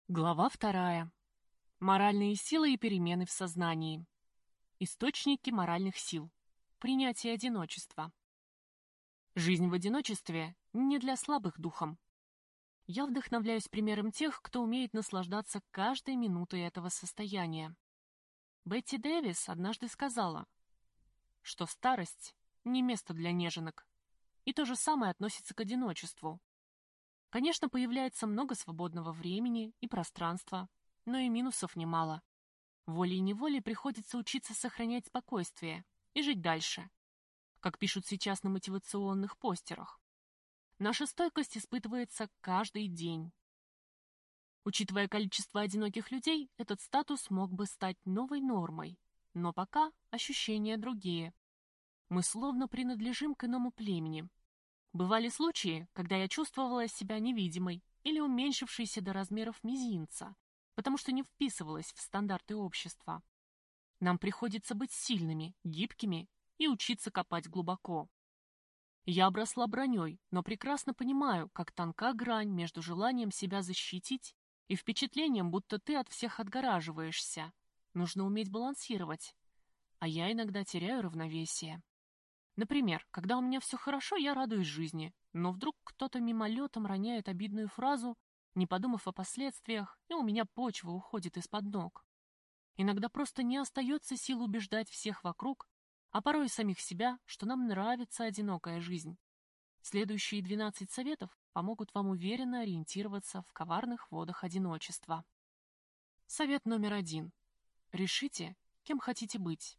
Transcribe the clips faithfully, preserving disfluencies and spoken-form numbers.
Глава вторая. Моральные силы и перемены в сознании. Источники моральных сил. Принятие одиночества. Жизнь в одиночестве не для слабых духом. Я вдохновляюсь примером тех, кто умеет наслаждаться каждой минутой этого состояния. Бетти Дэвис однажды сказала, что старость не место для неженок. И то же самое относится к одиночеству. Конечно, появляется много свободного времени и пространства, но и минусов немало. Волей-неволей приходится учиться сохранять спокойствие и жить дальше, как пишут сейчас на мотивационных постерах. Наша стойкость испытывается каждый день. Учитывая количество одиноких людей, этот статус мог бы стать новой нормой, но пока ощущения другие. Мы словно принадлежим к иному племени. Бывали случаи, когда я чувствовала себя невидимой или уменьшившейся до размеров мизинца, потому что не вписывалась в стандарты общества. Нам приходится быть сильными, гибкими и учиться копать глубоко. Я обросла броней, но прекрасно понимаю, как тонка грань между желанием себя защитить и впечатлением, будто ты от всех отгораживаешься. Нужно уметь балансировать. А я иногда теряю равновесие. Например, когда у меня все хорошо, я радуюсь жизни, но вдруг кто-то мимолетом роняет обидную фразу, не подумав о последствиях, и у меня почва уходит из-под ног. Иногда просто не остается сил убеждать всех вокруг, а порой и самих себя, что нам нравится одинокая жизнь. Следующие двенадцать советов помогут вам уверенно ориентироваться в коварных водах одиночества. Совет номер один. Решите, кем хотите быть.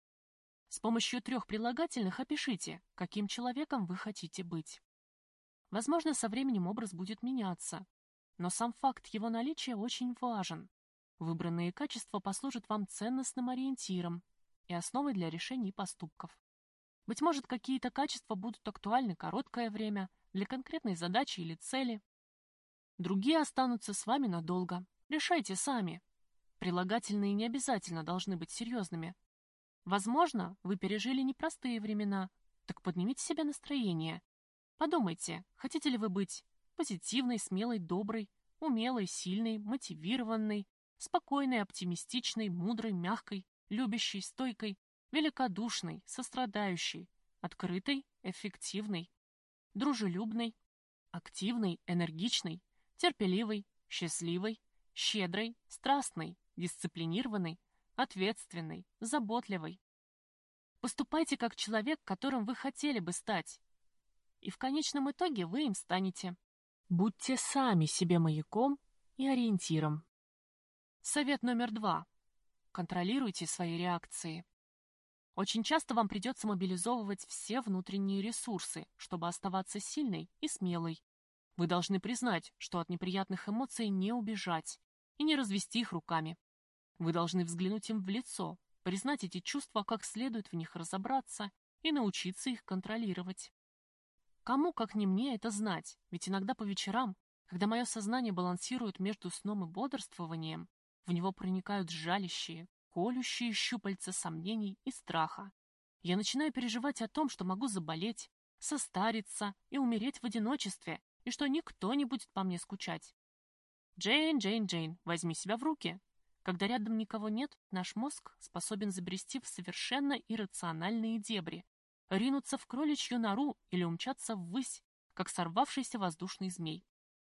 С помощью трех прилагательных опишите, каким человеком вы хотите быть. Возможно, со временем образ будет меняться, но сам факт его наличия очень важен. Выбранные качества послужат вам ценностным ориентиром и основой для решений и поступков. Быть может, какие-то качества будут актуальны короткое время для конкретной задачи или цели. Другие останутся с вами надолго. Решайте сами. Прилагательные не обязательно должны быть серьезными. Возможно, вы пережили непростые времена, так поднимите себе настроение. Подумайте, хотите ли вы быть позитивной, смелой, доброй, умелой, сильной, мотивированной, спокойной, оптимистичной, мудрой, мягкой, любящей, стойкой, великодушной, сострадающей, открытой, эффективной, дружелюбной, активной, энергичной, терпеливой, счастливой, щедрой, страстной, дисциплинированной, ответственной, заботливой. Поступайте как человек, которым вы хотели бы стать. И в конечном итоге вы им станете. Будьте сами себе маяком и ориентиром. Совет номер два. Контролируйте свои реакции. Очень часто вам придется мобилизовывать все внутренние ресурсы, чтобы оставаться сильной и смелой. Вы должны признать, что от неприятных эмоций не убежать и не развести их руками. Вы должны взглянуть им в лицо, признать эти чувства, как следует в них разобраться и научиться их контролировать. Кому, как не мне, это знать? Ведь иногда по вечерам, когда мое сознание балансирует между сном и бодрствованием, в него проникают жалящие, колющие щупальца сомнений и страха. Я начинаю переживать о том, что могу заболеть, состариться и умереть в одиночестве, и что никто не будет по мне скучать. Джейн, Джейн, Джейн, возьми себя в руки. Когда рядом никого нет, наш мозг способен забрести в совершенно иррациональные дебри, ринуться в кроличью нору или умчаться ввысь, как сорвавшийся воздушный змей.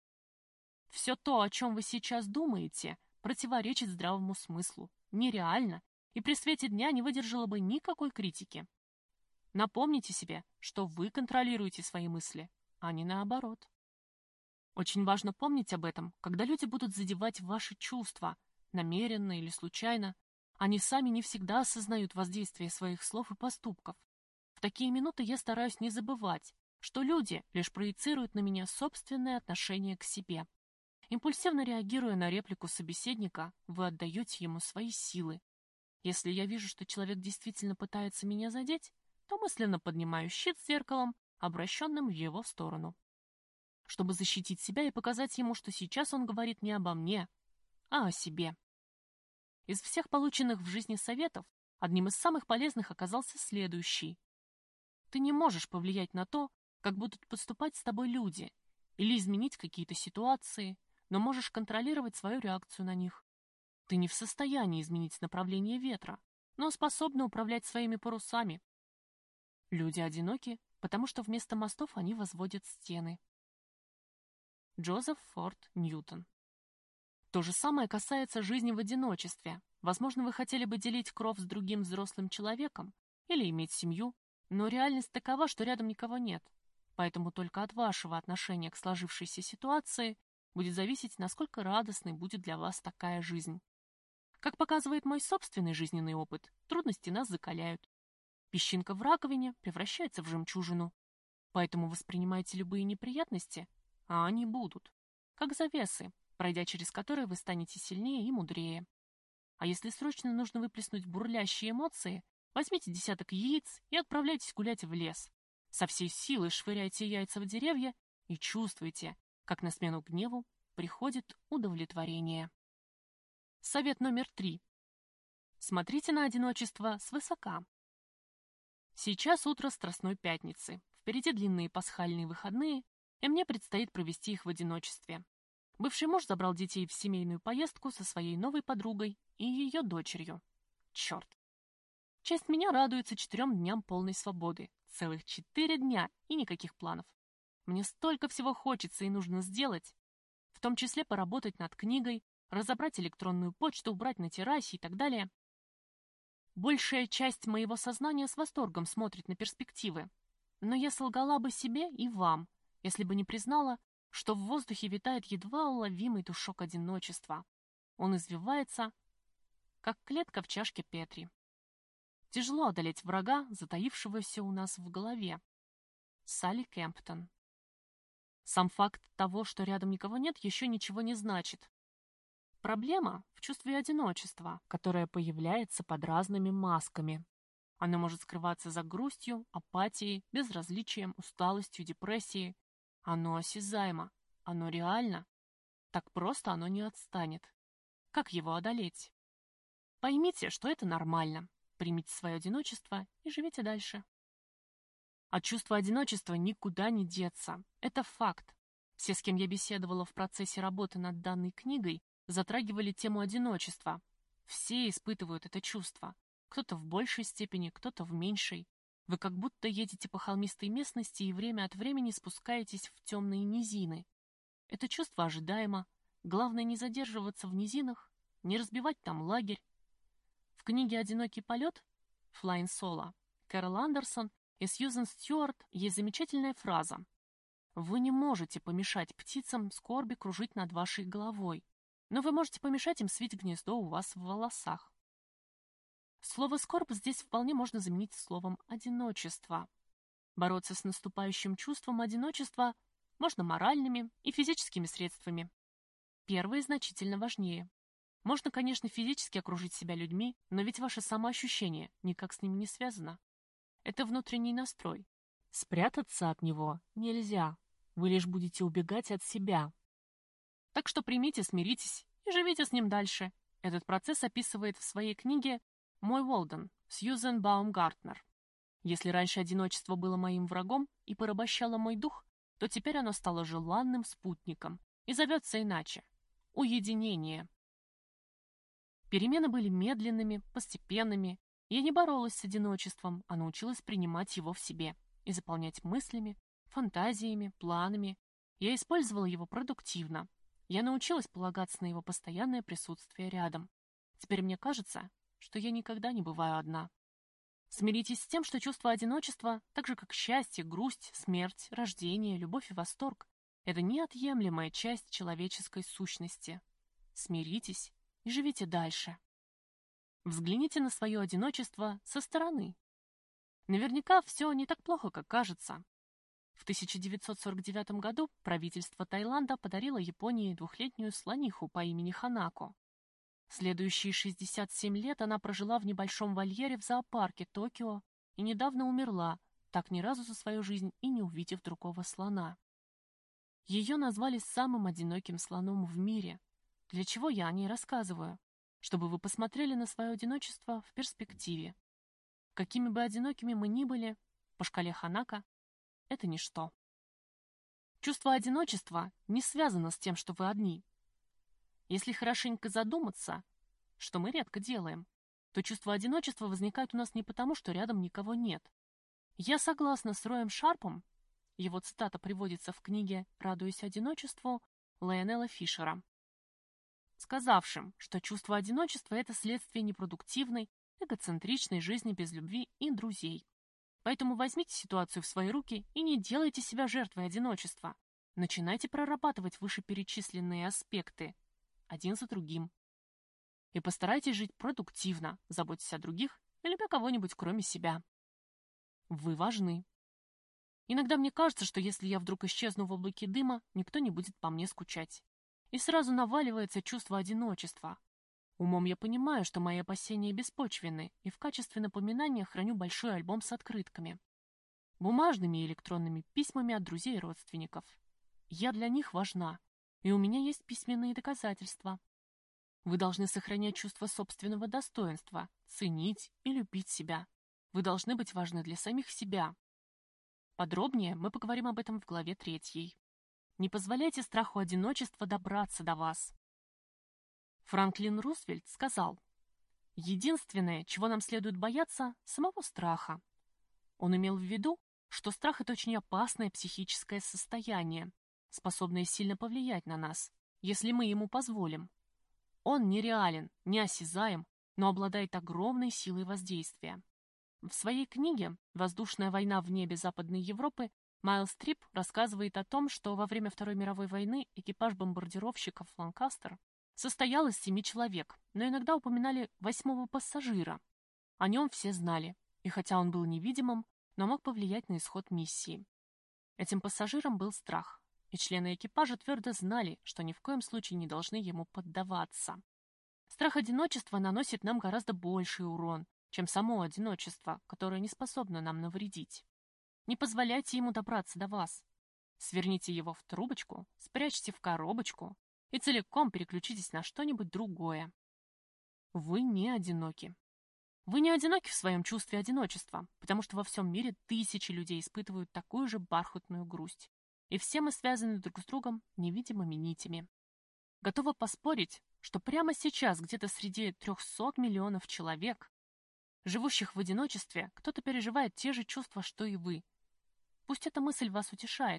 Все то, о чем вы сейчас думаете, противоречит здравому смыслу, нереально и при свете дня не выдержало бы никакой критики. Напомните себе, что вы контролируете свои мысли, а не наоборот. Очень важно помнить об этом, когда люди будут задевать ваши чувства, намеренно или случайно. Они сами не всегда осознают воздействие своих слов и поступков. В такие минуты я стараюсь не забывать, что люди лишь проецируют на меня собственное отношение к себе. Импульсивно реагируя на реплику собеседника, вы отдаете ему свои силы. Если я вижу, что человек действительно пытается меня задеть, то мысленно поднимаю щит с зеркалом, обращенным в его сторону, чтобы защитить себя и показать ему, что сейчас он говорит не обо мне, а о себе. Из всех полученных в жизни советов, одним из самых полезных оказался следующий. Ты не можешь повлиять на то, как будут поступать с тобой люди, или изменить какие-то ситуации, но можешь контролировать свою реакцию на них. Ты не в состоянии изменить направление ветра, но способна управлять своими парусами. Люди одиноки, потому что вместо мостов они возводят стены. Джозеф Форд Ньютон. То же самое касается жизни в одиночестве. Возможно, вы хотели бы делить кров с другим взрослым человеком или иметь семью, но реальность такова, что рядом никого нет. Поэтому только от вашего отношения к сложившейся ситуации будет зависеть, насколько радостной будет для вас такая жизнь. Как показывает мой собственный жизненный опыт, трудности нас закаляют. Песчинка в раковине превращается в жемчужину. Поэтому воспринимайте любые неприятности, а они будут, как завесы, пройдя через которые вы станете сильнее и мудрее. А если срочно нужно выплеснуть бурлящие эмоции, возьмите десяток яиц и отправляйтесь гулять в лес. Со всей силы швыряйте яйца в деревья и чувствуйте, как на смену гневу приходит удовлетворение. Совет номер три. Смотрите на одиночество свысока. Сейчас утро Страстной Пятницы. Впереди длинные пасхальные выходные, и мне предстоит провести их в одиночестве. Бывший муж забрал детей в семейную поездку со своей новой подругой и ее дочерью. Черт. Часть меня радуется четырем дням полной свободы. Целых четыре дня и никаких планов. Мне столько всего хочется и нужно сделать. В том числе поработать над книгой, разобрать электронную почту, убрать на террасе и так далее. Большая часть моего сознания с восторгом смотрит на перспективы. Но я солгала бы себе и вам, если бы не признала, что в воздухе витает едва уловимый душок одиночества. Он извивается, как клетка в чашке Петри. Тяжело одолеть врага, затаившегося у нас в голове. Салли Кемптон. Сам факт того, что рядом никого нет, еще ничего не значит. Проблема в чувстве одиночества, которое появляется под разными масками. Оно может скрываться за грустью, апатией, безразличием, усталостью, депрессией. Оно осязаемо, оно реально. Так просто оно не отстанет. Как его одолеть? Поймите, что это нормально. Примите свое одиночество и живите дальше. От чувства одиночества никуда не деться. Это факт. Все, с кем я беседовала в процессе работы над данной книгой, затрагивали тему одиночества. Все испытывают это чувство. Кто-то в большей степени, кто-то в меньшей. Вы как будто едете по холмистой местности и время от времени спускаетесь в темные низины. Это чувство ожидаемо. Главное не задерживаться в низинах, не разбивать там лагерь. В книге «Одинокий полет» Flying Solo Кэрол Андерсон и Сьюзен Стюарт есть замечательная фраза: «Вы не можете помешать птицам скорби кружить над вашей головой, но вы можете помешать им свить гнездо у вас в волосах». Слово «скорбь» здесь вполне можно заменить словом «одиночество». Бороться с наступающим чувством одиночества можно моральными и физическими средствами. Первое значительно важнее. Можно, конечно, физически окружить себя людьми, но ведь ваше самоощущение никак с ними не связано. Это внутренний настрой. Спрятаться от него нельзя. Вы лишь будете убегать от себя. Так что примите, смиритесь и живите с ним дальше. Этот процесс описывает в своей книге «Мой Уолден» Сьюзен Баумгартнер. Если раньше одиночество было моим врагом и порабощало мой дух, то теперь оно стало желанным спутником и зовется иначе – уединение. Перемены были медленными, постепенными. Я не боролась с одиночеством, а научилась принимать его в себе и заполнять мыслями, фантазиями, планами. Я использовала его продуктивно. Я научилась полагаться на его постоянное присутствие рядом. Теперь мне кажется, что я никогда не бываю одна. Смиритесь с тем, что чувство одиночества, так же как счастье, грусть, смерть, рождение, любовь и восторг, это неотъемлемая часть человеческой сущности. Смиритесь и живите дальше. Взгляните на свое одиночество со стороны. Наверняка все не так плохо, как кажется. В тысяча девятьсот сорок девятом году правительство Таиланда подарило Японии двухлетнюю слониху по имени Ханако. Следующие шестьдесят семь лет она прожила в небольшом вольере в зоопарке Токио и недавно умерла, так ни разу за свою жизнь и не увидев другого слона. Ее назвали самым одиноким слоном в мире. Для чего я о ней рассказываю? Чтобы вы посмотрели на свое одиночество в перспективе. Какими бы одинокими мы ни были, по шкале Ханако это ничто. Чувство одиночества не связано с тем, что вы одни. Если хорошенько задуматься, что мы редко делаем, то чувство одиночества возникает у нас не потому, что рядом никого нет. Я согласна с Роем Шарпом, его цитата приводится в книге «Радуюсь одиночеству» Лайонела Фишера, сказавшим, что чувство одиночества – это следствие непродуктивной, эгоцентричной жизни без любви и друзей. Поэтому возьмите ситуацию в свои руки и не делайте себя жертвой одиночества. Начинайте прорабатывать вышеперечисленные аспекты один за другим. И постарайтесь жить продуктивно, заботьтесь о других и любя кого-нибудь кроме себя. Вы важны. Иногда мне кажется, что если я вдруг исчезну в облаке дыма, никто не будет по мне скучать. И сразу наваливается чувство одиночества. Умом я понимаю, что мои опасения беспочвенны, и в качестве напоминания храню большой альбом с открытками. Бумажными и электронными письмами от друзей и родственников. Я для них важна, и у меня есть письменные доказательства. Вы должны сохранять чувство собственного достоинства, ценить и любить себя. Вы должны быть важны для самих себя. Подробнее мы поговорим об этом в главе третьей. Не позволяйте страху одиночества добраться до вас. Франклин Рузвельт сказал: «Единственное, чего нам следует бояться, самого страха». Он имел в виду, что страх – это очень опасное психическое состояние, способное сильно повлиять на нас, если мы ему позволим. Он нереален, неосязаем, но обладает огромной силой воздействия. В своей книге «Воздушная война в небе Западной Европы» Майлз Трип рассказывает о том, что во время Второй мировой войны экипаж бомбардировщиков «Ланкастер» состоял из семи человек, но иногда упоминали восьмого пассажира. О нем все знали, и хотя он был невидимым, но мог повлиять на исход миссии. Этим пассажиром был страх, и члены экипажа твердо знали, что ни в коем случае не должны ему поддаваться. Страх одиночества наносит нам гораздо больший урон, чем само одиночество, которое не способно нам навредить. Не позволяйте ему добраться до вас. Сверните его в трубочку, спрячьте в коробочку и целиком переключитесь на что-нибудь другое. Вы не одиноки. Вы не одиноки в своем чувстве одиночества, потому что во всем мире тысячи людей испытывают такую же бархатную грусть. И все мы связаны друг с другом невидимыми нитями. Готова поспорить, что прямо сейчас где-то среди трехсот миллионов человек, живущих в одиночестве, кто-то переживает те же чувства, что и вы. Пусть эта мысль вас утешает.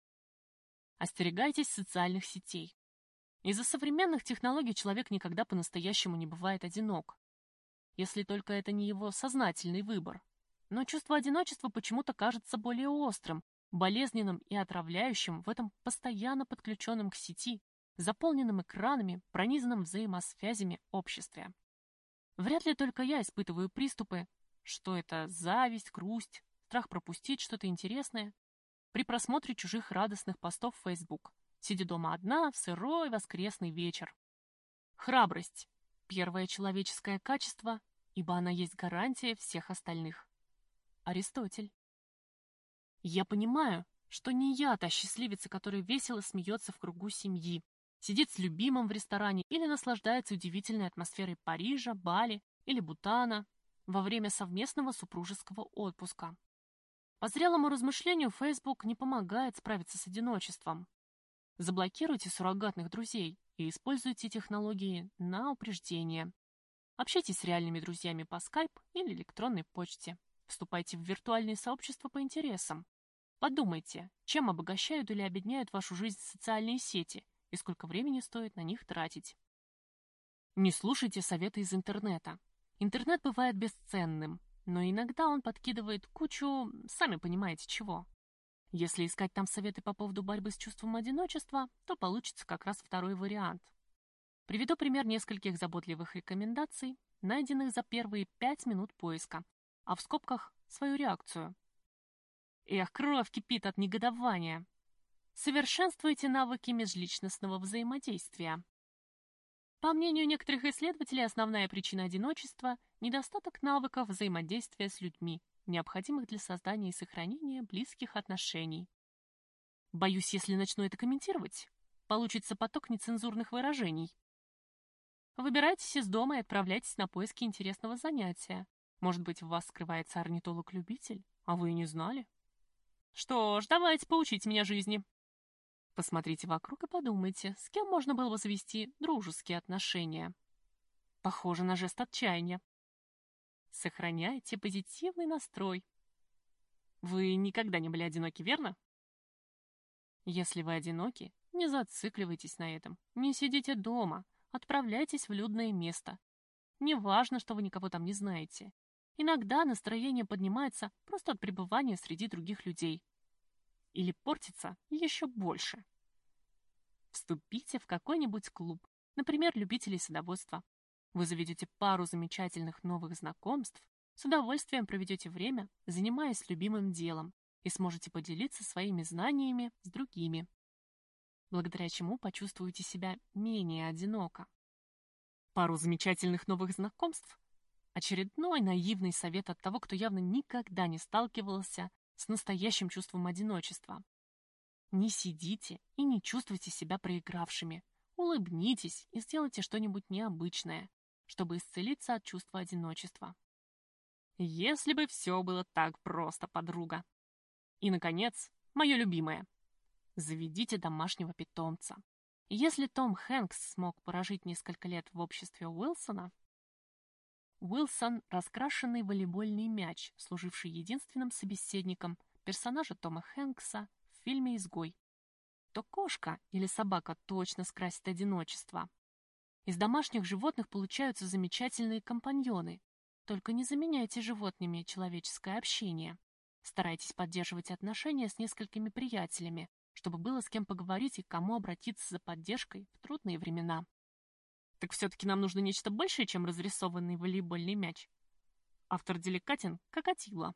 Остерегайтесь социальных сетей. Из-за современных технологий человек никогда по-настоящему не бывает одинок, если только это не его сознательный выбор. Но чувство одиночества почему-то кажется более острым, болезненным и отравляющим в этом постоянно подключенном к сети, заполненном экранами, пронизанном взаимосвязями обществе. Вряд ли только я испытываю приступы, что это зависть, грусть, страх пропустить что-то интересное, при просмотре чужих радостных постов в Facebook, сидя дома одна в сырой воскресный вечер. Храбрость – первое человеческое качество, ибо она есть гарантия всех остальных. Аристотель. Я понимаю, что не я та счастливица, которая весело смеется в кругу семьи, сидит с любимым в ресторане или наслаждается удивительной атмосферой Парижа, Бали или Бутана во время совместного супружеского отпуска. По зрелому размышлению Facebook не помогает справиться с одиночеством. Заблокируйте суррогатных друзей и используйте технологии на упреждение. Общайтесь с реальными друзьями по Skype или электронной почте. Вступайте в виртуальные сообщества по интересам. Подумайте, чем обогащают или обедняют вашу жизнь социальные сети и сколько времени стоит на них тратить. Не слушайте советы из интернета. Интернет бывает бесценным, но иногда он подкидывает кучу, сами понимаете чего. Если искать там советы по поводу борьбы с чувством одиночества, то получится как раз второй вариант. Приведу пример нескольких заботливых рекомендаций, найденных за первые пять минут поиска, а в скобках свою реакцию. Эх, кровь кипит от негодования. Совершенствуйте навыки межличностного взаимодействия. По мнению некоторых исследователей, основная причина одиночества – недостаток навыков взаимодействия с людьми, необходимых для создания и сохранения близких отношений. Боюсь, если начну это комментировать, получится поток нецензурных выражений. Выбирайтесь из дома и отправляйтесь на поиски интересного занятия. Может быть, в вас скрывается орнитолог-любитель, а вы и не знали? Что ж, давайте поучите меня жизни. Посмотрите вокруг и подумайте, с кем можно было бы завести дружеские отношения. Похоже на жест отчаяния. Сохраняйте позитивный настрой. Вы никогда не были одиноки, верно? Если вы одиноки, не зацикливайтесь на этом. Не сидите дома, отправляйтесь в людное место. Не важно, что вы никого там не знаете. Иногда настроение поднимается просто от пребывания среди других людей. Или портится еще больше. Вступите в какой-нибудь клуб, например, любителей садоводства. Вы заведете пару замечательных новых знакомств, с удовольствием проведете время, занимаясь любимым делом, и сможете поделиться своими знаниями с другими, благодаря чему почувствуете себя менее одиноко. Пару замечательных новых знакомств – очередной наивный совет от того, кто явно никогда не сталкивался с настоящим чувством одиночества. Не сидите и не чувствуйте себя проигравшими. Улыбнитесь и сделайте что-нибудь необычное, чтобы исцелиться от чувства одиночества. Если бы все было так просто, подруга. И, наконец, мое любимое. Заведите домашнего питомца. Если Том Хэнкс смог прожить несколько лет в обществе Уилсона, Уилсон – раскрашенный волейбольный мяч, служивший единственным собеседником персонажа Тома Хэнкса в фильме «Изгой», то кошка или собака точно скрасит одиночество. Из домашних животных получаются замечательные компаньоны. Только не заменяйте животными человеческое общение. Старайтесь поддерживать отношения с несколькими приятелями, чтобы было с кем поговорить и к кому обратиться за поддержкой в трудные времена. Так все-таки нам нужно нечто большее, чем разрисованный волейбольный мяч. Автор деликатен, как Атилла.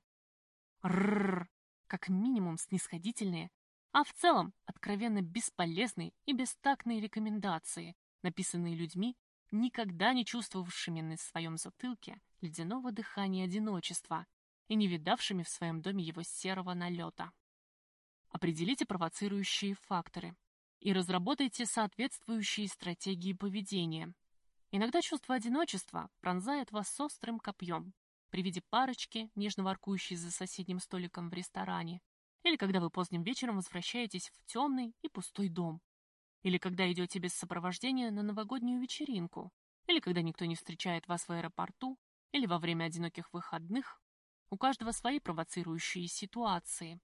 Рррр, как минимум снисходительные, а в целом откровенно бесполезные и бестактные рекомендации, написанные людьми, никогда не чувствовавшими на своем затылке ледяного дыхания одиночества и не видавшими в своем доме его серого налета. Определите провоцирующие факторы и разработайте соответствующие стратегии поведения. Иногда чувство одиночества пронзает вас с острым копьем при виде парочки, нежно воркующей за соседним столиком в ресторане, или когда вы поздним вечером возвращаетесь в темный и пустой дом, или когда идете без сопровождения на новогоднюю вечеринку, или когда никто не встречает вас в аэропорту, или во время одиноких выходных. У каждого свои провоцирующие ситуации.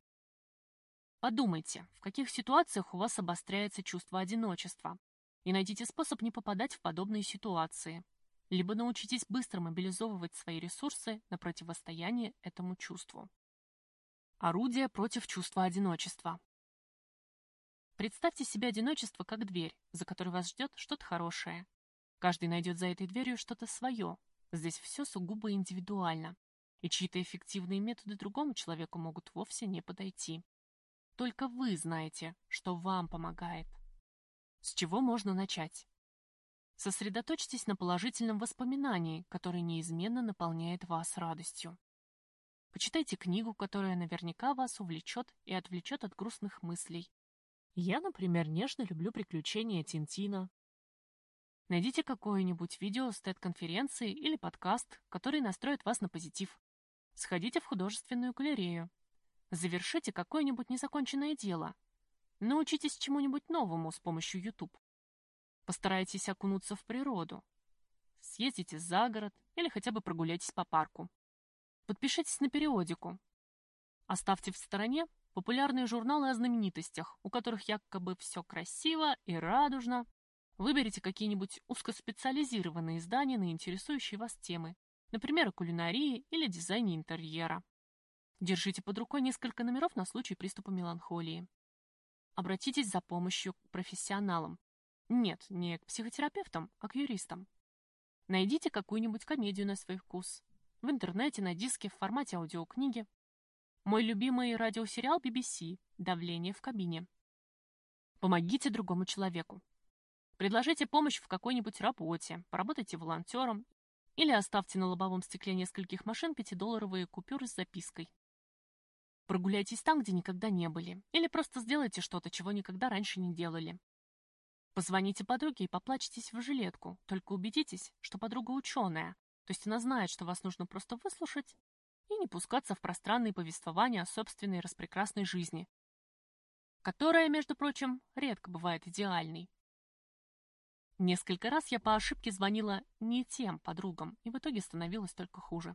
Подумайте, в каких ситуациях у вас обостряется чувство одиночества, и найдите способ не попадать в подобные ситуации, либо научитесь быстро мобилизовывать свои ресурсы на противостояние этому чувству. Орудие против чувства одиночества. Представьте себе одиночество как дверь, за которой вас ждет что-то хорошее. Каждый найдет за этой дверью что-то свое. Здесь все сугубо индивидуально, и чьи-то эффективные методы другому человеку могут вовсе не подойти. Только вы знаете, что вам помогает. С чего можно начать? Сосредоточьтесь на положительном воспоминании, которое неизменно наполняет вас радостью. Почитайте книгу, которая наверняка вас увлечет и отвлечет от грустных мыслей. Я, например, нежно люблю приключения Тинтина. Найдите какое-нибудь видео с тед-конференции или подкаст, который настроит вас на позитив. Сходите в художественную галерею. Завершите какое-нибудь незаконченное дело. Научитесь чему-нибудь новому с помощью YouTube. Постарайтесь окунуться в природу. Съездите за город или хотя бы прогуляйтесь по парку. Подпишитесь на периодику. Оставьте в стороне популярные журналы о знаменитостях, у которых якобы все красиво и радужно. Выберите какие-нибудь узкоспециализированные издания на интересующие вас темы, например, о кулинарии или дизайне интерьера. Держите под рукой несколько номеров на случай приступа меланхолии. Обратитесь за помощью к профессионалам. Нет, не к психотерапевтам, а к юристам. Найдите какую-нибудь комедию на свой вкус. В интернете, на диске, в формате аудиокниги. Мой любимый радиосериал би би си «Давление в кабине». Помогите другому человеку. Предложите помощь в какой-нибудь работе, поработайте волонтером или оставьте на лобовом стекле нескольких машин пятидолларовые купюры с запиской. Прогуляйтесь там, где никогда не были, или просто сделайте что-то, чего никогда раньше не делали. Позвоните подруге и поплачьтесь в жилетку, только убедитесь, что подруга ученая, то есть она знает, что вас нужно просто выслушать и не пускаться в пространные повествования о собственной распрекрасной жизни. которая, между прочим, редко бывает идеальной. Несколько раз я по ошибке звонила не тем подругам, и в итоге становилось только хуже.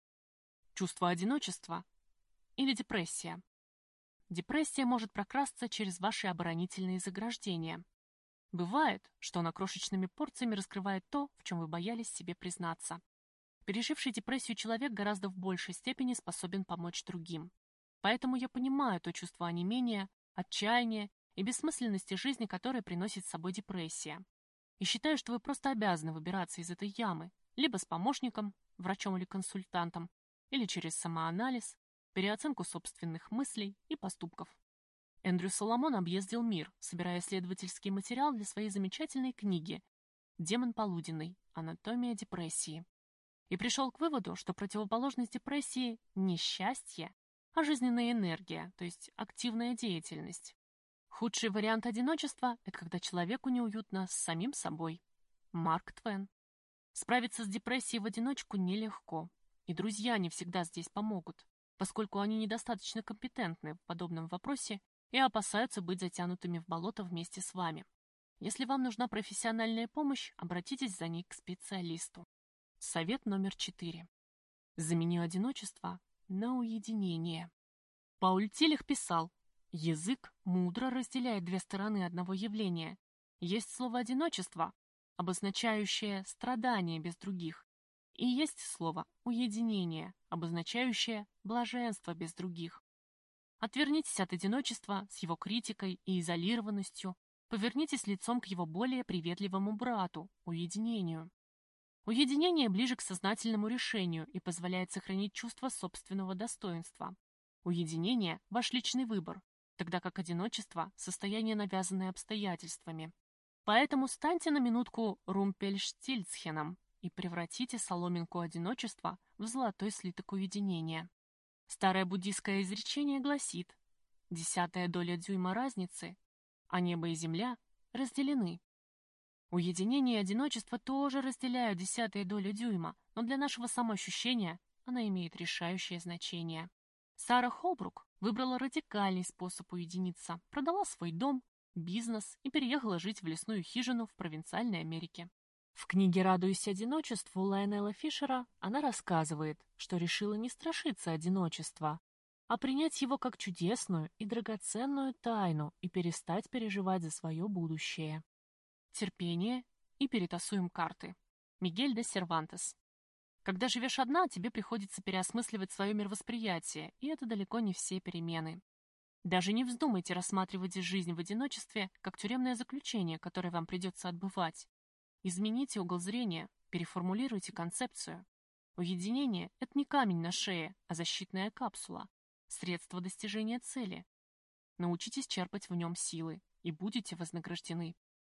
Чувство одиночества или депрессия. Депрессия может прокрасться через ваши оборонительные заграждения. Бывает, что она крошечными порциями раскрывает то, в чем вы боялись себе признаться. Переживший депрессию человек гораздо в большей степени способен помочь другим. Поэтому я понимаю то чувство онемения, отчаяния и бессмысленности жизни, которое приносит с собой депрессия. И считаю, что вы просто обязаны выбираться из этой ямы, либо с помощником, врачом или консультантом, или через самоанализ, переоценку собственных мыслей и поступков. Эндрю Соломон объездил мир, собирая исследовательский материал для своей замечательной книги «Демон полуденный. Анатомия депрессии». И пришел к выводу, что противоположность депрессии не счастье, а жизненная энергия, то есть активная деятельность. Худший вариант одиночества – это когда человеку неуютно с самим собой. Марк Твен. Справиться с депрессией в одиночку нелегко, и друзья не всегда здесь помогут, поскольку они недостаточно компетентны в подобном вопросе и опасаются быть затянутыми в болото вместе с вами. Если вам нужна профессиональная помощь, обратитесь за ней к специалисту. Совет номер четыре. Замени одиночество на уединение. Пауль Тилих писал: «Язык мудро разделяет две стороны одного явления. Есть слово «одиночество», обозначающее страдание без других, и есть слово «уединение», обозначающее блаженство без других. Отвернитесь от одиночества с его критикой и изолированностью, повернитесь лицом к его более приветливому брату – уединению. Уединение ближе к сознательному решению и позволяет сохранить чувство собственного достоинства. Уединение – ваш личный выбор, тогда как одиночество – состояние, навязанное обстоятельствами. Поэтому станьте на минутку Румпельштильцхеном и превратите соломинку одиночества в золотой слиток уединения. Старое буддийское изречение гласит: «Десятая доля дюйма разницы, а небо и земля разделены». Уединение и одиночество тоже разделяют десятые доли дюйма, но для нашего самоощущения она имеет решающее значение. Сара Холбрук выбрала радикальный способ уединиться, продала свой дом, бизнес и переехала жить в лесную хижину в провинциальной Америке. В книге «Радуюсь одиночеству» Лайонела Фишера она рассказывает, что решила не страшиться одиночества, а принять его как чудесную и драгоценную тайну и перестать переживать за свое будущее. Терпение и перетасуем карты. Мигель де Сервантес. Когда живешь одна, тебе приходится переосмысливать свое мировосприятие, и это далеко не все перемены. Даже не вздумайте рассматривать жизнь в одиночестве как тюремное заключение, которое вам придется отбывать. Измените угол зрения, переформулируйте концепцию. Уединение – это не камень на шее, а защитная капсула, средство достижения цели. Научитесь черпать в нем силы, и будете вознаграждены.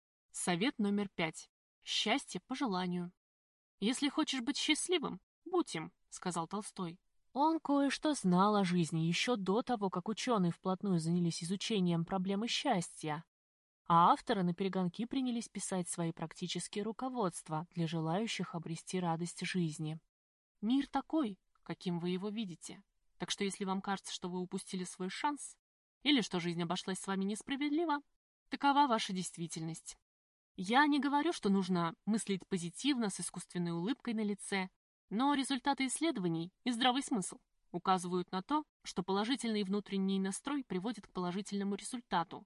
Совет номер пять. Счастье по желанию. «Если хочешь быть счастливым, будь им», — сказал Толстой. Он кое-что знал о жизни еще до того, как ученые вплотную занялись изучением проблемы счастья, а авторы наперегонки принялись писать свои практические руководства для желающих обрести радость жизни. Мир такой, каким вы его видите. Так что если вам кажется, что вы упустили свой шанс, или что жизнь обошлась с вами несправедливо, такова ваша действительность. Я не говорю, что нужно мыслить позитивно с искусственной улыбкой на лице, но результаты исследований и здравый смысл указывают на то, что положительный внутренний настрой приводит к положительному результату.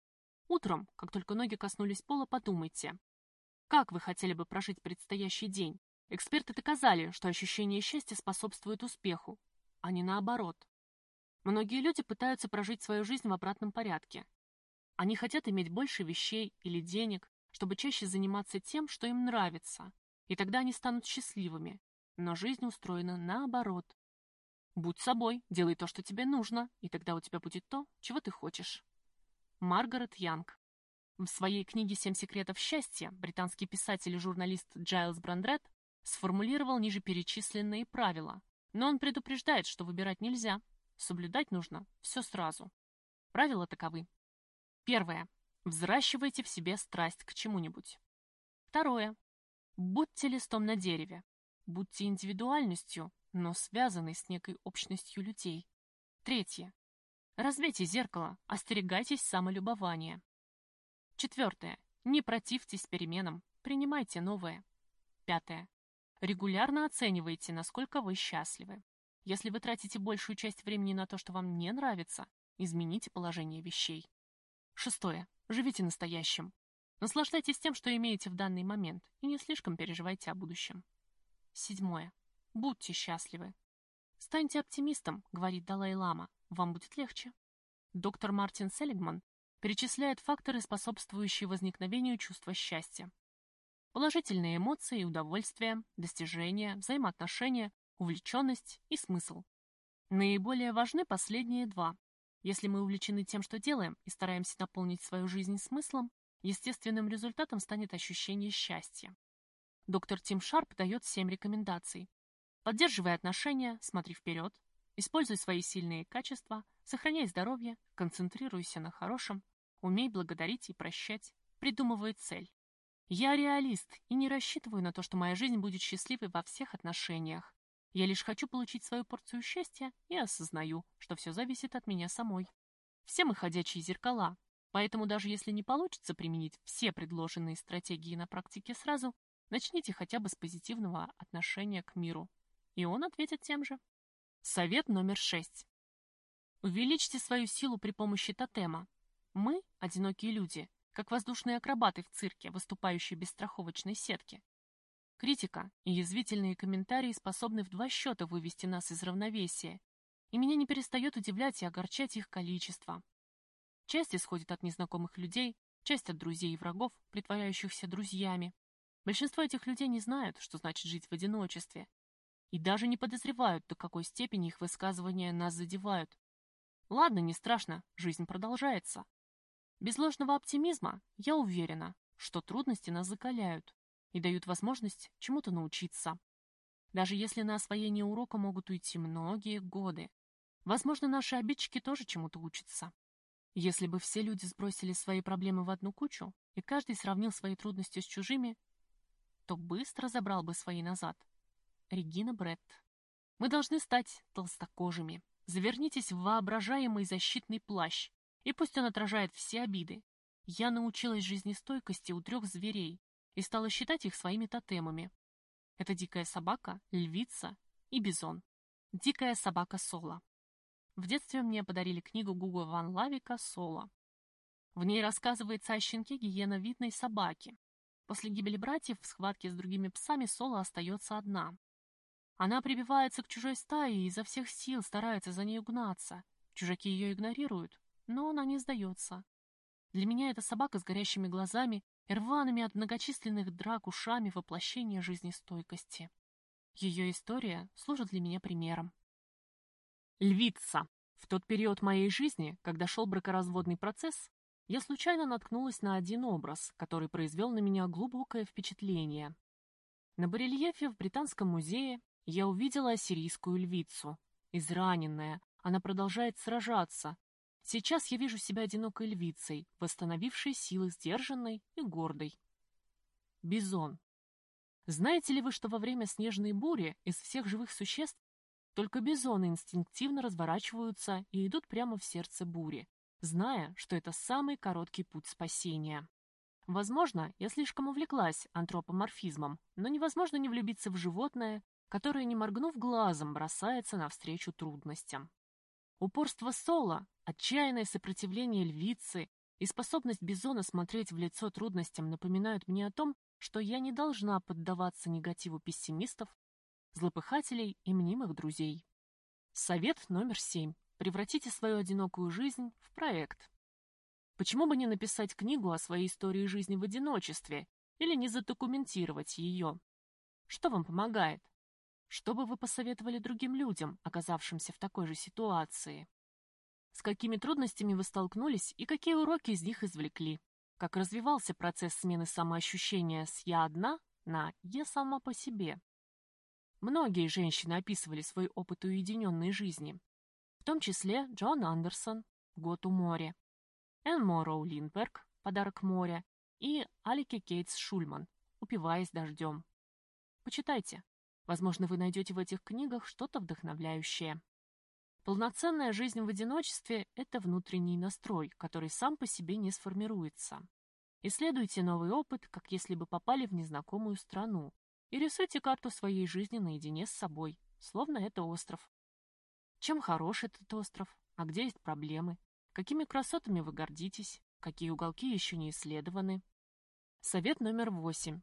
Утром, как только ноги коснулись пола, подумайте, как вы хотели бы прожить предстоящий день. Эксперты доказали, что ощущение счастья способствует успеху, а не наоборот. Многие люди пытаются прожить свою жизнь в обратном порядке. Они хотят иметь больше вещей или денег, чтобы чаще заниматься тем, что им нравится, и тогда они станут счастливыми. Но жизнь устроена наоборот. Будь собой, делай то, что тебе нужно, и тогда у тебя будет то, чего ты хочешь. Маргарет Янг. В своей книге «Семь секретов счастья» британский писатель и журналист Джайлс Брандрет сформулировал ниже перечисленные правила, но он предупреждает, что выбирать нельзя, соблюдать нужно все сразу. Правила таковы. Первое. Взращивайте в себе страсть к чему-нибудь. Второе. Будьте листом на дереве. Будьте индивидуальностью, но связанной с некой общностью людей. Третье. Разбейте зеркало, остерегайтесь самолюбования. Четвертое. Не противьтесь переменам, принимайте новое. Пятое. Регулярно оценивайте, насколько вы счастливы. Если вы тратите большую часть времени на то, что вам не нравится, измените положение вещей. Шестое. Живите настоящим. Наслаждайтесь тем, что имеете в данный момент, и не слишком переживайте о будущем. Седьмое. Будьте счастливы. Станьте оптимистом, говорит Далай-лама, вам будет легче. Доктор Мартин Селигман перечисляет факторы, способствующие возникновению чувства счастья. Положительные эмоции и удовольствие, достижения, взаимоотношения, увлеченность и смысл. Наиболее важны последние два. Если мы увлечены тем, что делаем, и стараемся наполнить свою жизнь смыслом, естественным результатом станет ощущение счастья. Доктор Тим Шарп дает семь рекомендаций. Поддерживай отношения, смотри вперед, используй свои сильные качества, сохраняй здоровье, концентрируйся на хорошем, умей благодарить и прощать, придумывай цель. Я реалист и не рассчитываю на то, что моя жизнь будет счастливой во всех отношениях. Я лишь хочу получить свою порцию счастья и осознаю, что все зависит от меня самой. Все мы ходячие зеркала, поэтому даже если не получится применить все предложенные стратегии на практике сразу, начните хотя бы с позитивного отношения к миру. И он ответит тем же. Совет номер шесть. Увеличьте свою силу при помощи тотема. Мы, одинокие люди, как воздушные акробаты в цирке, выступающие без страховочной сетки. Критика и язвительные комментарии способны в два счета вывести нас из равновесия, и меня не перестает удивлять и огорчать их количество. Часть исходит от незнакомых людей, часть от друзей и врагов, притворяющихся друзьями. Большинство этих людей не знают, что значит жить в одиночестве, и даже не подозревают, до какой степени их высказывания нас задевают. Ладно, не страшно, жизнь продолжается. Без ложного оптимизма я уверена, что трудности нас закаляют и дают возможность чему-то научиться. Даже если на освоение урока могут уйти многие годы, возможно, наши обидчики тоже чему-то учатся. Если бы все люди сбросили свои проблемы в одну кучу, и каждый сравнил свои трудности с чужими, то быстро забрал бы свои назад. Регина Бретт. Мы должны стать толстокожими. Завернитесь в воображаемый защитный плащ, и пусть он отражает все обиды. Я научилась жизнестойкости у трех зверей и стала считать их своими тотемами. Это дикая собака, львица и бизон. Дикая собака Соло. В детстве мне подарили книгу Гуго ван Лавика «Соло». В ней рассказывается о щенке гиеновидной собаки. После гибели братьев в схватке с другими псами Соло остается одна. Она прибивается к чужой стае и изо всех сил старается за ней угнаться. Чужаки ее игнорируют, но она не сдается. Для меня эта собака с горящими глазами и рваными от многочисленных драк ушами воплощение жизнестойкости. Ее история служит для меня примером. Львица. В тот период моей жизни, когда шел бракоразводный процесс, я случайно наткнулась на один образ, который произвел на меня глубокое впечатление. На барельефе в Британском музее я увидела ассирийскую львицу. Израненная, она продолжает сражаться. Сейчас я вижу себя одинокой львицей, восстановившей силы, сдержанной и гордой. Бизон. Знаете ли вы, что во время снежной бури из всех живых существ только бизоны инстинктивно разворачиваются и идут прямо в сердце бури, зная, что это самый короткий путь спасения? Возможно, я слишком увлеклась антропоморфизмом, но невозможно не влюбиться в животное, которое, не моргнув глазом, бросается навстречу трудностям. Упорство Соло, отчаянное сопротивление львицы и способность бизона смотреть в лицо трудностям напоминают мне о том, что я не должна поддаваться негативу пессимистов, злопыхателей и мнимых друзей. Совет номер семь. Превратите свою одинокую жизнь в проект. Почему бы не написать книгу о своей истории жизни в одиночестве или не задокументировать ее? Что вам помогает? Что бы вы посоветовали другим людям, оказавшимся в такой же ситуации? С какими трудностями вы столкнулись и какие уроки из них извлекли? Как развивался процесс смены самоощущения с «я одна» на «я сама по себе»? Многие женщины описывали свой опыт уединенной жизни, в том числе Джон Андерсон «Год у моря», Энн Морроу Линдберг «Подарок моря» и Алике Кейтс Шульман «Упиваясь дождем». Почитайте. Возможно, вы найдете в этих книгах что-то вдохновляющее. Полноценная жизнь в одиночестве– это внутренний настрой, который сам по себе не сформируется. Исследуйте новый опыт, как если бы попали в незнакомую страну, и рисуйте карту своей жизни наедине с собой, словно это остров. Чем хорош этот остров? А где есть проблемы? Какими красотами вы гордитесь? Какие уголки еще не исследованы? Совет номер восемь.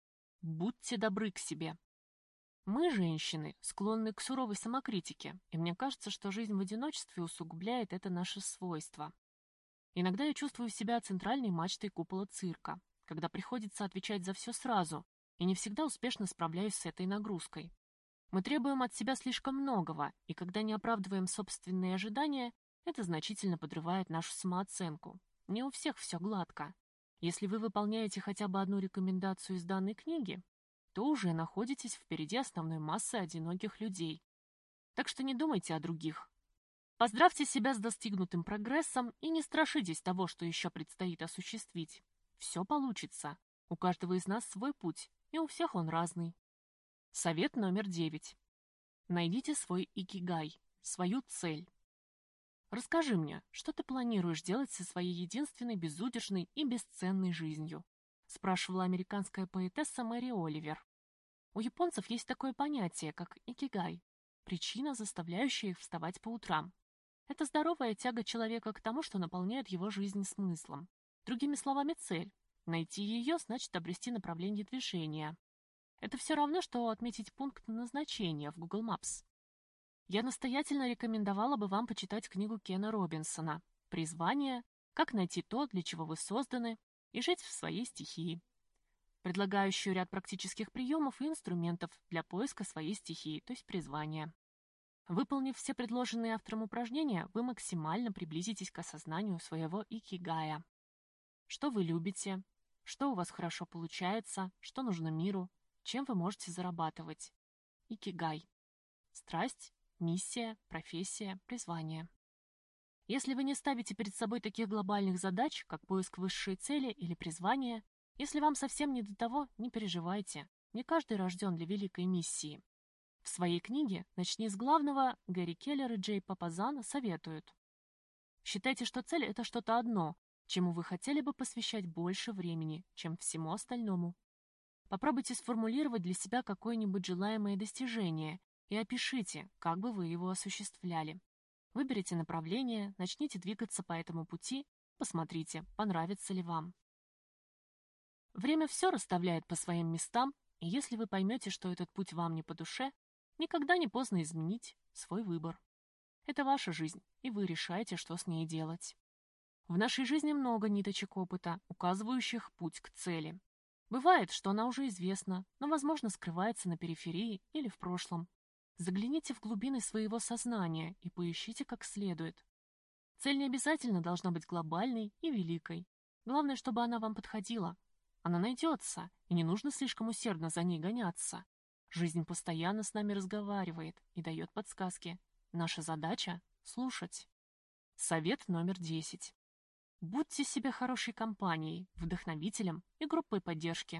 Будьте добры к себе. Мы, женщины, склонны к суровой самокритике, и мне кажется, что жизнь в одиночестве усугубляет это наше свойство. Иногда я чувствую себя центральной мачтой купола цирка, когда приходится отвечать за все сразу, и не всегда успешно справляюсь с этой нагрузкой. Мы требуем от себя слишком многого, и когда не оправдываем собственные ожидания, это значительно подрывает нашу самооценку. Не у всех все гладко. Если вы выполняете хотя бы одну рекомендацию из данной книги, то уже находитесь впереди основной массы одиноких людей. Так что не думайте о других. Поздравьте себя с достигнутым прогрессом и не страшитесь того, что еще предстоит осуществить. Все получится. У каждого из нас свой путь, и у всех он разный. Совет номер девять. Найдите свой икигай, свою цель. Расскажи мне, что ты планируешь делать со своей единственной безудержной и бесценной жизнью? Спрашивала американская поэтесса Мэри Оливер. У японцев есть такое понятие, как икигай, причина, заставляющая их вставать по утрам. Это здоровая тяга человека к тому, что наполняет его жизнь смыслом. Другими словами, цель. Найти ее значит обрести направление движения. Это все равно, что отметить пункт назначения в Google Maps. Я настоятельно рекомендовала бы вам почитать книгу Кена Робинсона «Призвание. Как найти то, для чего вы созданы, и жить в своей стихии», предлагающую ряд практических приемов и инструментов для поиска своей стихии, то есть призвания. Выполнив все предложенные автором упражнения, вы максимально приблизитесь к осознанию своего икигая. Что вы любите, что у вас хорошо получается, что нужно миру, чем вы можете зарабатывать. Икигай. Страсть, миссия, профессия, призвание. Если вы не ставите перед собой таких глобальных задач, как поиск высшей цели или призвание, если вам совсем не до того, не переживайте. Не каждый рожден для великой миссии. В своей книге «Начни с главного» Гэри Келлер и Джей Папазан советуют. Считайте, что цель – это что-то одно, чему вы хотели бы посвящать больше времени, чем всему остальному. Попробуйте сформулировать для себя какое-нибудь желаемое достижение и опишите, как бы вы его осуществляли. Выберите направление, начните двигаться по этому пути, посмотрите, понравится ли вам. Время все расставляет по своим местам, и если вы поймете, что этот путь вам не по душе, никогда не поздно изменить свой выбор. Это ваша жизнь, и вы решаете, что с ней делать. В нашей жизни много ниточек опыта, указывающих путь к цели. Бывает, что она уже известна, но, возможно, скрывается на периферии или в прошлом. Загляните в глубины своего сознания и поищите как следует. Цель не обязательно должна быть глобальной и великой. Главное, чтобы она вам подходила. Она найдется, и не нужно слишком усердно за ней гоняться. Жизнь постоянно с нами разговаривает и дает подсказки. Наша задача — слушать. Совет номер десять. Будьте себе хорошей компанией, вдохновителем и группой поддержки.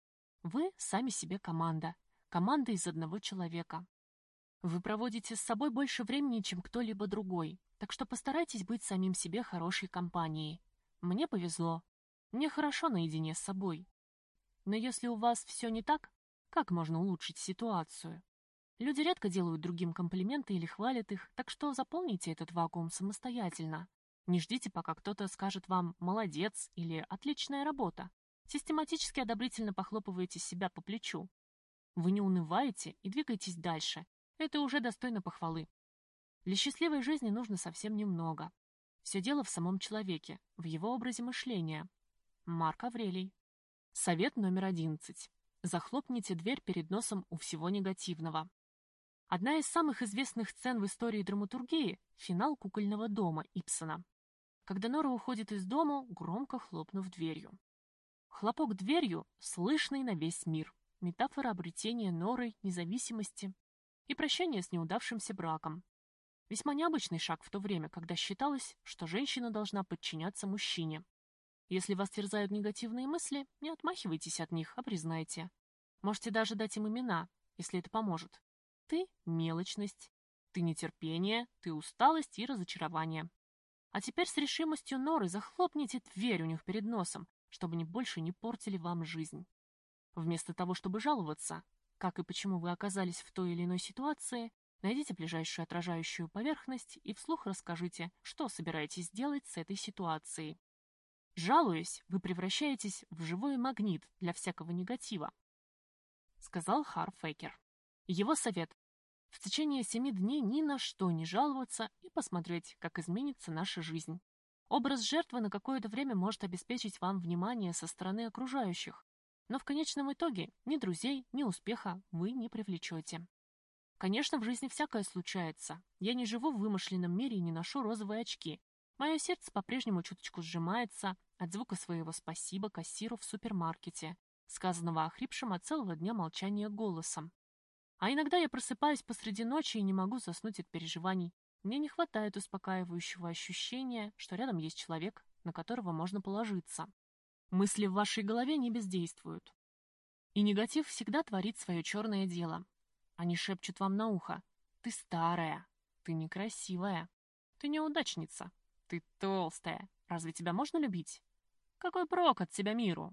Вы сами себе команда. Команда из одного человека. Вы проводите с собой больше времени, чем кто-либо другой, так что постарайтесь быть самим себе хорошей компанией. Мне повезло. Мне хорошо наедине с собой. Но если у вас все не так, как можно улучшить ситуацию? Люди редко делают другим комплименты или хвалят их, так что заполните этот вакуум самостоятельно. Не ждите, пока кто-то скажет вам «молодец» или «отличная работа». Систематически одобрительно похлопываете себя по плечу. Вы не унываете и двигаетесь дальше. Это уже достойно похвалы. Для счастливой жизни нужно совсем немного. Все дело в самом человеке, в его образе мышления. Марк Аврелий. Совет номер одиннадцать. Захлопните дверь перед носом у всего негативного. Одна из самых известных сцен в истории драматургии – финал «Кукольного дома» Ибсена. Когда Нора уходит из дома, громко хлопнув дверью. Хлопок дверью, слышный на весь мир. Метафора обретения Норой независимости и прощания с неудавшимся браком. Весьма необычный шаг в то время, когда считалось, что женщина должна подчиняться мужчине. Если вас терзают негативные мысли, не отмахивайтесь от них, а признайте. Можете даже дать им имена, если это поможет. Ты – мелочность. Ты Ты нетерпение, ты усталость и разочарование. А теперь с решимостью норы захлопните дверь у них перед носом, чтобы они больше не портили вам жизнь. Вместо того, чтобы жаловаться, как и почему вы оказались в той или иной ситуации, найдите ближайшую отражающую поверхность и вслух расскажите, что собираетесь делать с этой ситуацией. Жалуясь, вы превращаетесь в живой магнит для всякого негатива, сказал Харфекер. Его совет: в течение семи дней ни на что не жаловаться и посмотреть, как изменится наша жизнь. Образ жертвы на какое-то время может обеспечить вам внимание со стороны окружающих, но в конечном итоге ни друзей, ни успеха вы не привлечете. Конечно, в жизни всякое случается. Я не живу в вымышленном мире и не ношу розовые очки. Мое сердце по-прежнему чуточку сжимается от звука своего «спасибо» кассиру в супермаркете, сказанного охрипшим от целого дня молчания голосом. А иногда я просыпаюсь посреди ночи и не могу заснуть от переживаний. Мне не хватает успокаивающего ощущения, что рядом есть человек, на которого можно положиться. Мысли в вашей голове не бездействуют. И негатив всегда творит свое черное дело. Они шепчут вам на ухо: ты старая, ты некрасивая, ты неудачница, ты толстая. Разве тебя можно любить? Какой прок от тебя миру?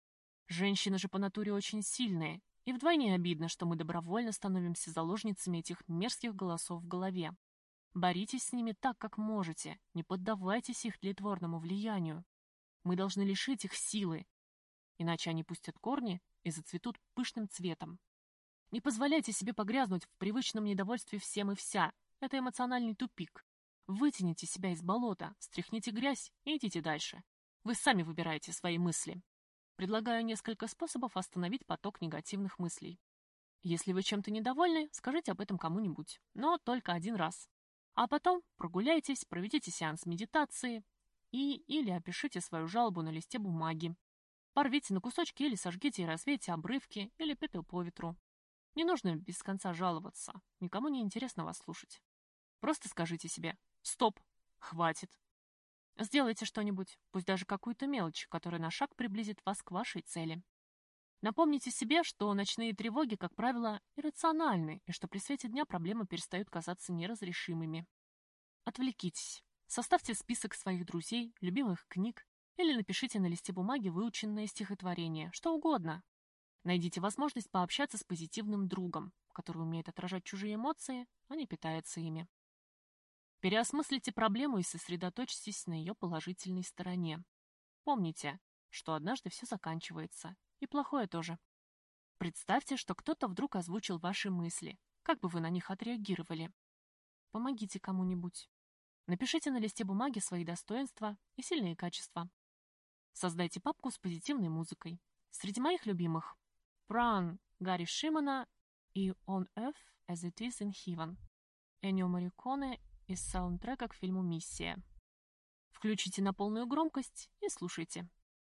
Женщины же по натуре очень сильные, и вдвойне обидно, что мы добровольно становимся заложницами этих мерзких голосов в голове. Боритесь с ними так, как можете, не поддавайтесь их тлетворному влиянию. Мы должны лишить их силы, иначе они пустят корни и зацветут пышным цветом. Не позволяйте себе погрязнуть в привычном недовольстве всем и вся. Это эмоциональный тупик. Вытяните себя из болота, стряхните грязь и идите дальше. Вы сами выбираете свои мысли. Предлагаю несколько способов остановить поток негативных мыслей. Если вы чем-то недовольны, скажите об этом кому-нибудь, но только один раз. А потом прогуляйтесь, проведите сеанс медитации и или опишите свою жалобу на листе бумаги. Порвите на кусочки или сожгите и развейте обрывки или пепел по ветру. Не нужно без конца жаловаться, никому не интересно вас слушать. Просто скажите себе: стоп, хватит. Сделайте что-нибудь, пусть даже какую-то мелочь, которая на шаг приблизит вас к вашей цели. Напомните себе, что ночные тревоги, как правило, иррациональны, и что при свете дня проблемы перестают казаться неразрешимыми. Отвлекитесь. Составьте список своих друзей, любимых книг, или напишите на листе бумаги выученное стихотворение, что угодно. Найдите возможность пообщаться с позитивным другом, который умеет отражать чужие эмоции, а не питается ими. Переосмыслите проблему и сосредоточьтесь на ее положительной стороне. Помните, что однажды все заканчивается, и плохое тоже. Представьте, что кто-то вдруг озвучил ваши мысли. Как бы вы на них отреагировали? Помогите кому-нибудь. Напишите на листе бумаги свои достоинства и сильные качества. Создайте папку с позитивной музыкой. Среди моих любимых Prun Гарри Шимана и On Earth as It Is in Heaven. Эннио Морриконе из саундтрека к фильму «Миссия». Включите на полную громкость и слушайте.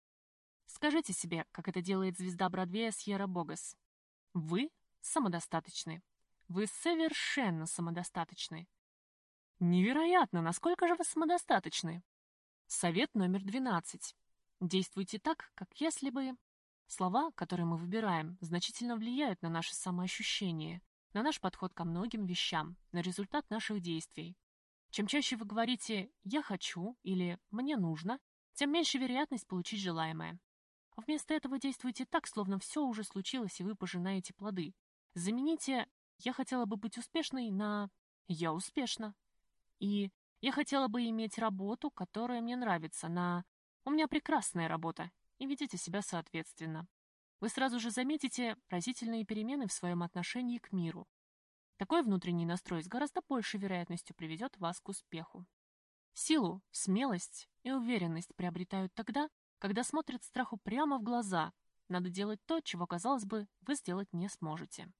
Скажите себе, как это делает звезда Бродвея Сьерра Богас. Вы самодостаточны. Вы совершенно самодостаточны. Невероятно, насколько же вы самодостаточны. Совет номер двенадцать. Действуйте так, как если бы... Слова, которые мы выбираем, значительно влияют на наше самоощущение, на наш подход ко многим вещам, на результат наших действий. Чем чаще вы говорите «я хочу» или «мне нужно», тем меньше вероятность получить желаемое. Вместо этого действуйте так, словно все уже случилось, и вы пожинаете плоды. Замените «я хотела бы быть успешной» на «я успешна». И «я хотела бы иметь работу, которая мне нравится» на «у меня прекрасная работа», и ведите себя соответственно. Вы сразу же заметите разительные перемены в своем отношении к миру. Такой внутренний настрой с гораздо большей вероятностью приведет вас к успеху. Силу, смелость и уверенность приобретают тогда, когда смотрят страху прямо в глаза. Надо делать то, чего, казалось бы, вы сделать не сможете.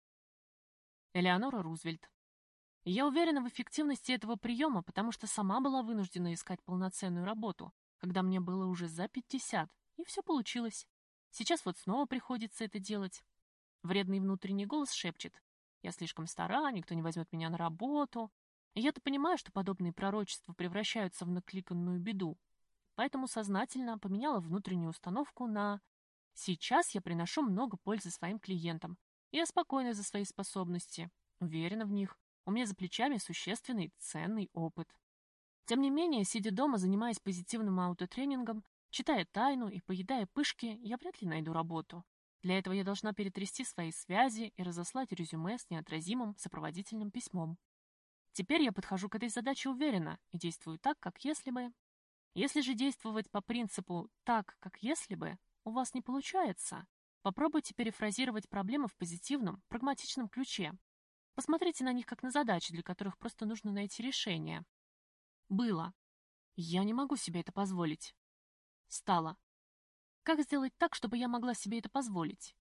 Элеонора Рузвельт. Я уверена в эффективности этого приема, потому что сама была вынуждена искать полноценную работу, когда мне было уже за пятьдесят, и все получилось. Сейчас вот снова приходится это делать. Вредный внутренний голос шепчет: я слишком стара, никто не возьмет меня на работу. И я-то понимаю, что подобные пророчества превращаются в накликанную беду. Поэтому сознательно поменяла внутреннюю установку на «сейчас я приношу много пользы своим клиентам. Я спокойна за свои способности, уверена в них, У меня за плечами существенный, ценный опыт. Тем не менее, сидя дома, занимаясь позитивным аутотренингом, читая тайну и поедая пышки, я вряд ли найду работу. Для этого я должна перетрясти свои связи и разослать резюме с неотразимым сопроводительным письмом. Теперь я подхожу к этой задаче уверенно и действую так, как если бы. Если же действовать по принципу «так, как если бы» у вас не получается, попробуйте перефразировать проблемы в позитивном, прагматичном ключе. Посмотрите на них как на задачи, для которых просто нужно найти решение. Было. Я не могу себе это позволить. Стало. Как сделать так, чтобы я могла себе это позволить?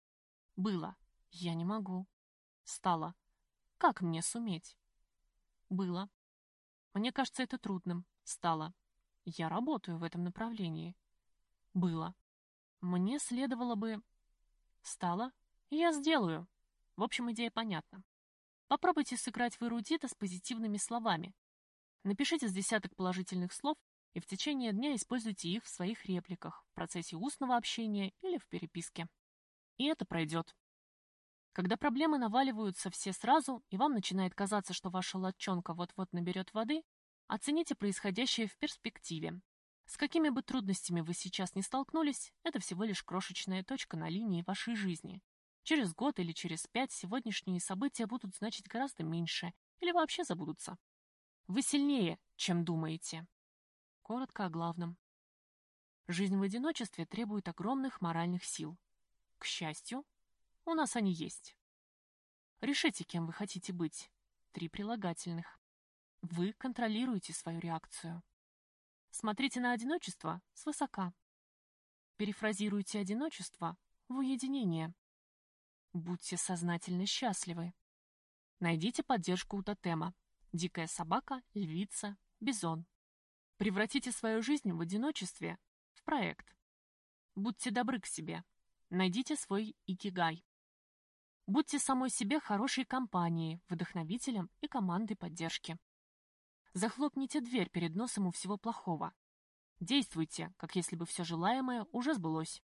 Было. Я не могу. Стало. Как мне суметь? Было. Мне кажется это трудным. Стало. Я работаю в этом направлении. Было. Мне следовало бы... Стало. Я сделаю. В общем, идея понятна. Попробуйте сыграть в эрудита с позитивными словами. Напишите с десяток положительных слов и в течение дня используйте их в своих репликах, в процессе устного общения или в переписке. И это пройдет. Когда проблемы наваливаются все сразу, и вам начинает казаться, что ваша лодчонка вот-вот наберет воды, оцените происходящее в перспективе. С какими бы трудностями вы сейчас не столкнулись, это всего лишь крошечная точка на линии вашей жизни. Через год или через пять сегодняшние события будут значить гораздо меньше или вообще забудутся. Вы сильнее, чем думаете. Коротко о главном. Жизнь в одиночестве требует огромных моральных сил. К счастью, у нас они есть. Решите, кем вы хотите быть. Три прилагательных. Вы контролируете свою реакцию. Смотрите на одиночество свысока. Перефразируйте одиночество в уединение. Будьте сознательно счастливы. Найдите поддержку у тотема. Дикая собака, львица, бизон. Превратите свою жизнь в одиночестве в проект. Будьте добры к себе. Найдите свой икигай. Будьте самой себе хорошей компанией, вдохновителем и командой поддержки. Захлопните дверь перед носом у всего плохого. Действуйте, как если бы все желаемое уже сбылось.